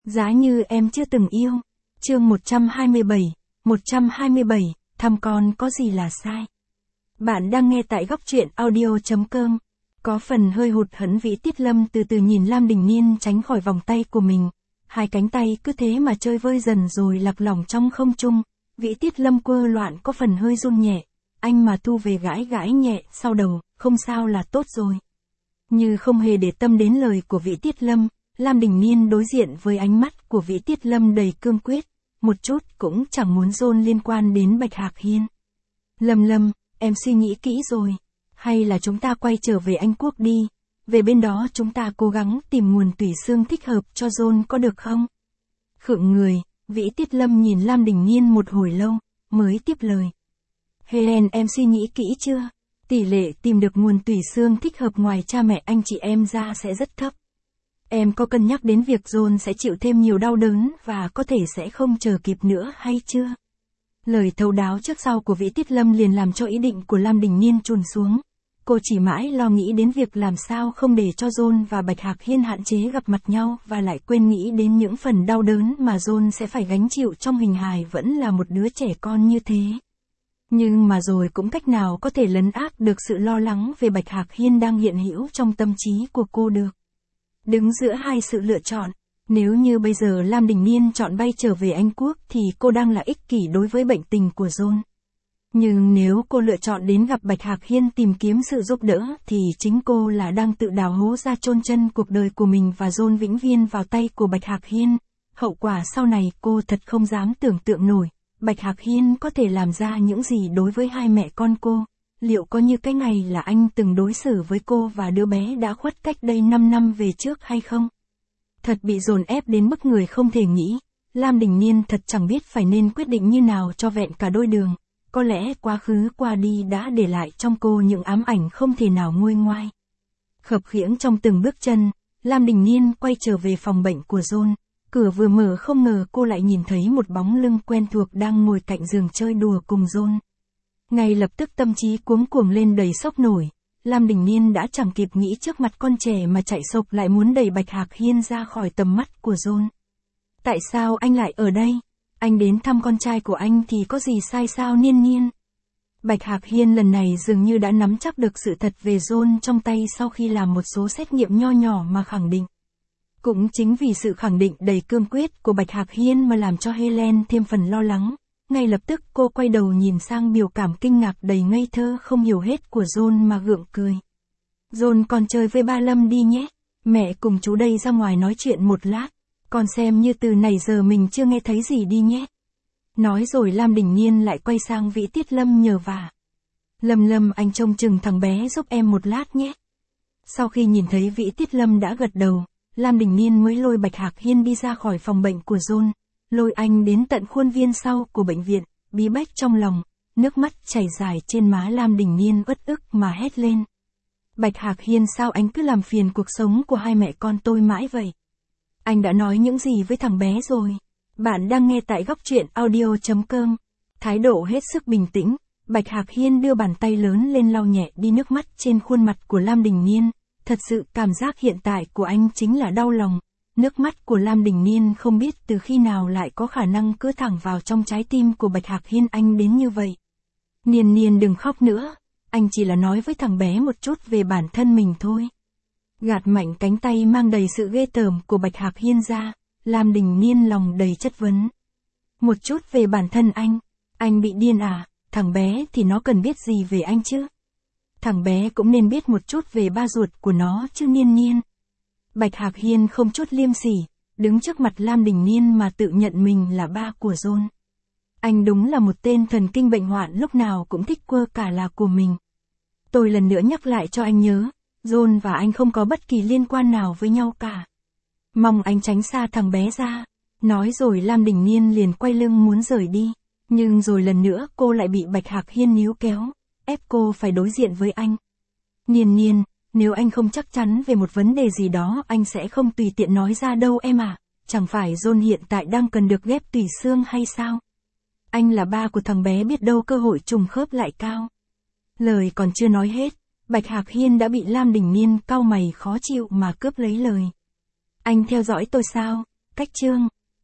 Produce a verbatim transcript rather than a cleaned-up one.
Giá như em chưa từng yêu. Chương một trăm hai mươi bảy, một trăm hai mươi bảy, thăm con có gì là sai. Bạn đang nghe tại góc truyện audio chấm com. Có phần hơi hụt hẫng Vĩ Tiết Lâm từ từ nhìn Lam Đình Niên tránh khỏi vòng tay của mình. Hai cánh tay cứ thế mà chơi vơi dần rồi lạc lỏng trong không trung. Vĩ Tiết Lâm quơ loạn có phần hơi run nhẹ. Anh mà thu về gãi gãi nhẹ sau đầu, không sao là tốt rồi. Như không hề để tâm đến lời của Vĩ Tiết Lâm, Lam Đình Niên đối diện với ánh mắt của Vĩ Tiết Lâm đầy cương quyết, một chút cũng chẳng muốn dôn liên quan đến Bạch Hạc Hiên. Lâm Lâm, em suy nghĩ kỹ rồi, hay là chúng ta quay trở về Anh Quốc đi, về bên đó chúng ta cố gắng tìm nguồn tủy xương thích hợp cho dôn có được không? Khựng người, Vĩ Tiết Lâm nhìn Lam Đình Niên một hồi lâu, mới tiếp lời. Helen, em suy nghĩ kỹ chưa? Tỷ lệ tìm được nguồn tủy xương thích hợp ngoài cha mẹ anh chị em ra sẽ rất thấp. Em có cân nhắc đến việc John sẽ chịu thêm nhiều đau đớn và có thể sẽ không chờ kịp nữa hay chưa? Lời thấu đáo trước sau của Vĩ Tiết Lâm liền làm cho ý định của Lam Đình Niên chùn xuống. Cô chỉ mãi lo nghĩ đến việc làm sao không để cho John và Bạch Hạc Hiên hạn chế gặp mặt nhau và lại quên nghĩ đến những phần đau đớn mà John sẽ phải gánh chịu trong hình hài vẫn là một đứa trẻ con như thế. Nhưng mà rồi cũng cách nào có thể lấn át được sự lo lắng về Bạch Hạc Hiên đang hiện hữu trong tâm trí của cô được. Đứng giữa hai sự lựa chọn, nếu như bây giờ Lam Đình Niên chọn bay trở về Anh Quốc thì cô đang là ích kỷ đối với bệnh tình của John. Nhưng nếu cô lựa chọn đến gặp Bạch Hạc Hiên tìm kiếm sự giúp đỡ thì chính cô là đang tự đào hố ra chôn chân cuộc đời của mình và John vĩnh viễn vào tay của Bạch Hạc Hiên. Hậu quả sau này cô thật không dám tưởng tượng nổi, Bạch Hạc Hiên có thể làm ra những gì đối với hai mẹ con cô. Liệu có như cái ngày là anh từng đối xử với cô và đứa bé đã khuất cách đây năm năm về trước hay không? Thật bị dồn ép đến mức người không thể nghĩ, Lam Đình Niên thật chẳng biết phải nên quyết định như nào cho vẹn cả đôi đường. Có lẽ quá khứ qua đi đã để lại trong cô những ám ảnh không thể nào nguôi ngoai. Khập khiễng trong từng bước chân, Lam Đình Niên quay trở về phòng bệnh của John. Cửa vừa mở không ngờ cô lại nhìn thấy một bóng lưng quen thuộc đang ngồi cạnh giường chơi đùa cùng John. Ngay lập tức tâm trí cuống cuồng lên đầy sốc nổi, Lam Đình Niên đã chẳng kịp nghĩ trước mặt con trẻ mà chạy sộc lại muốn đẩy Bạch Hạc Hiên ra khỏi tầm mắt của John. Tại sao anh lại ở đây? Anh đến thăm con trai của anh thì có gì sai sao Niên Niên? Bạch Hạc Hiên lần này dường như đã nắm chắc được sự thật về John trong tay sau khi làm một số xét nghiệm nho nhỏ mà khẳng định. Cũng chính vì sự khẳng định đầy cương quyết của Bạch Hạc Hiên mà làm cho Helen thêm phần lo lắng. Ngay lập tức cô quay đầu nhìn sang biểu cảm kinh ngạc đầy ngây thơ không hiểu hết của John mà gượng cười. John con chơi với ba Lâm đi nhé. Mẹ cùng chú đây ra ngoài nói chuyện một lát. Con xem như từ nãy giờ mình chưa nghe thấy gì đi nhé. Nói rồi Lam Đình Niên lại quay sang Vĩ Tiết Lâm nhờ vả. Lâm Lâm anh trông chừng thằng bé giúp em một lát nhé. Sau khi nhìn thấy Vĩ Tiết Lâm đã gật đầu, Lam Đình Niên mới lôi Bạch Hạc Hiên đi ra khỏi phòng bệnh của John. Lôi anh đến tận khuôn viên sau của bệnh viện, bí bách trong lòng, nước mắt chảy dài trên má Lam Đình Niên uất ức mà hét lên. Bạch Hạc Hiên sao anh cứ làm phiền cuộc sống của hai mẹ con tôi mãi vậy? Anh đã nói những gì với thằng bé rồi? Bạn đang nghe tại góc truyện audio chấm com. Thái độ hết sức bình tĩnh, Bạch Hạc Hiên đưa bàn tay lớn lên lau nhẹ đi nước mắt trên khuôn mặt của Lam Đình Niên. Thật sự cảm giác hiện tại của anh chính là đau lòng. Nước mắt của Lam Đình Niên không biết từ khi nào lại có khả năng cứ thẳng vào trong trái tim của Bạch Hạc Hiên anh đến như vậy. Niên Niên đừng khóc nữa, anh chỉ là nói với thằng bé một chút về bản thân mình thôi. Gạt mạnh cánh tay mang đầy sự ghê tởm của Bạch Hạc Hiên ra, Lam Đình Niên lòng đầy chất vấn. Một chút về bản thân anh, anh bị điên à, thằng bé thì nó cần biết gì về anh chứ? Thằng bé cũng nên biết một chút về ba ruột của nó chứ Niên Niên. Bạch Hạc Hiên không chút liêm sỉ, đứng trước mặt Lam Đình Niên mà tự nhận mình là ba của John. Anh đúng là một tên thần kinh bệnh hoạn lúc nào cũng thích quơ cả là của mình. Tôi lần nữa nhắc lại cho anh nhớ, John và anh không có bất kỳ liên quan nào với nhau cả. Mong anh tránh xa thằng bé ra. Nói rồi Lam Đình Niên liền quay lưng muốn rời đi. Nhưng rồi lần nữa cô lại bị Bạch Hạc Hiên níu kéo, ép cô phải đối diện với anh. Niên Niên, nếu anh không chắc chắn về một vấn đề gì đó anh sẽ không tùy tiện nói ra đâu em à. Chẳng phải John hiện tại đang cần được ghép tủy xương hay sao? Anh là ba của thằng bé biết đâu cơ hội trùng khớp lại cao. Lời còn chưa nói hết, Bạch Hạc Hiên đã bị Lam Đình Niên cau mày khó chịu mà cướp lấy lời. Anh theo dõi tôi sao? cách chương.